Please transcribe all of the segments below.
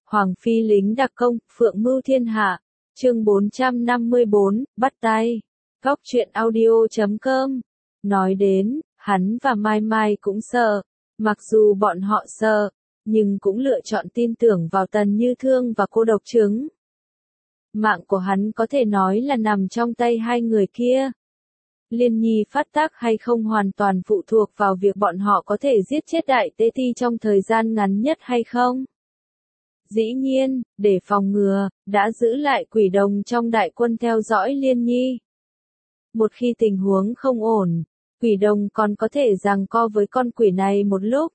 Hoàng phi lính đặc công, phượng mưu thiên hạ. Chương 454, bắt tay. Góc truyện audio.com. Nói đến, hắn và Mai Mai cũng sợ. Mặc dù bọn họ sợ, nhưng cũng lựa chọn tin tưởng vào Tần Như Thương và cô độc trứng. Mạng của hắn có thể nói là nằm trong tay hai người kia. Liên nhi phát tác hay không hoàn toàn phụ thuộc vào việc bọn họ có thể giết chết Đại Tế Ti trong thời gian ngắn nhất hay không. Dĩ nhiên, để phòng ngừa, đã giữ lại quỷ đồng trong đại quân theo dõi Liên nhi. Một khi tình huống không ổn, quỷ đồng còn có thể giằng co với con quỷ này một lúc.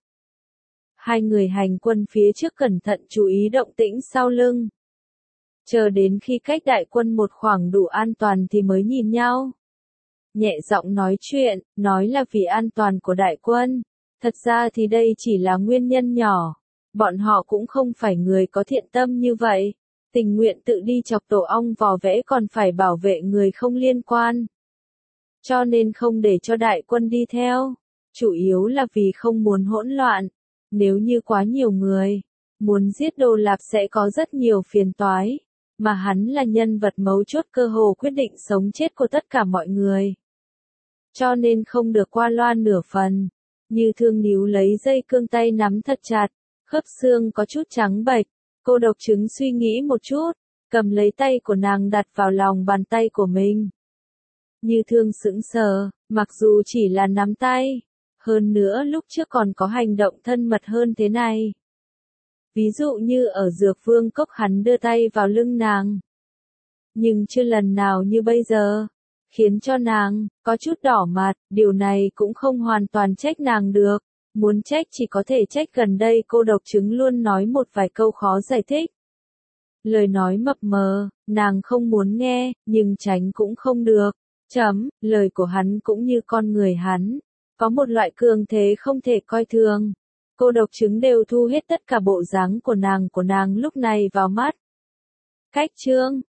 Hai người hành quân phía trước cẩn thận chú ý động tĩnh sau lưng. Chờ đến khi cách đại quân một khoảng đủ an toàn thì mới nhìn nhau. Nhẹ giọng nói chuyện, nói là vì an toàn của đại quân. Thật ra thì đây chỉ là nguyên nhân nhỏ. Bọn họ cũng không phải người có thiện tâm như vậy. Tình nguyện tự đi chọc tổ ong vò vẽ còn phải bảo vệ người không liên quan. Cho nên không để cho đại quân đi theo. Chủ yếu là vì không muốn hỗn loạn. Nếu như quá nhiều người, muốn giết Đồ Lạp sẽ có rất nhiều phiền toái. Mà hắn là nhân vật mấu chốt cơ hồ quyết định sống chết của tất cả mọi người. Cho nên không được qua loa nửa phần. Như Thương níu lấy dây cương tay nắm thật chặt, khớp xương có chút trắng bệch. Cô độc trứng suy nghĩ một chút, cầm lấy tay của nàng đặt vào lòng bàn tay của mình. Như Thương sững sờ, mặc dù chỉ là nắm tay. Hơn nữa lúc trước còn có hành động thân mật hơn thế này. Ví dụ như ở Dược Vương Cốc hắn đưa tay vào lưng nàng. Nhưng chưa lần nào như bây giờ. Khiến cho nàng có chút đỏ mặt, điều này cũng không hoàn toàn trách nàng được. Muốn trách chỉ có thể trách gần đây cô độc trứng luôn nói một vài câu khó giải thích. Lời nói mập mờ, nàng không muốn nghe, nhưng tránh cũng không được. Lời của hắn cũng như con người hắn. Có một loại cường thế không thể coi thường. Cô độc trứng đều thu hết tất cả bộ dáng của nàng lúc này vào mắt. Cách chương,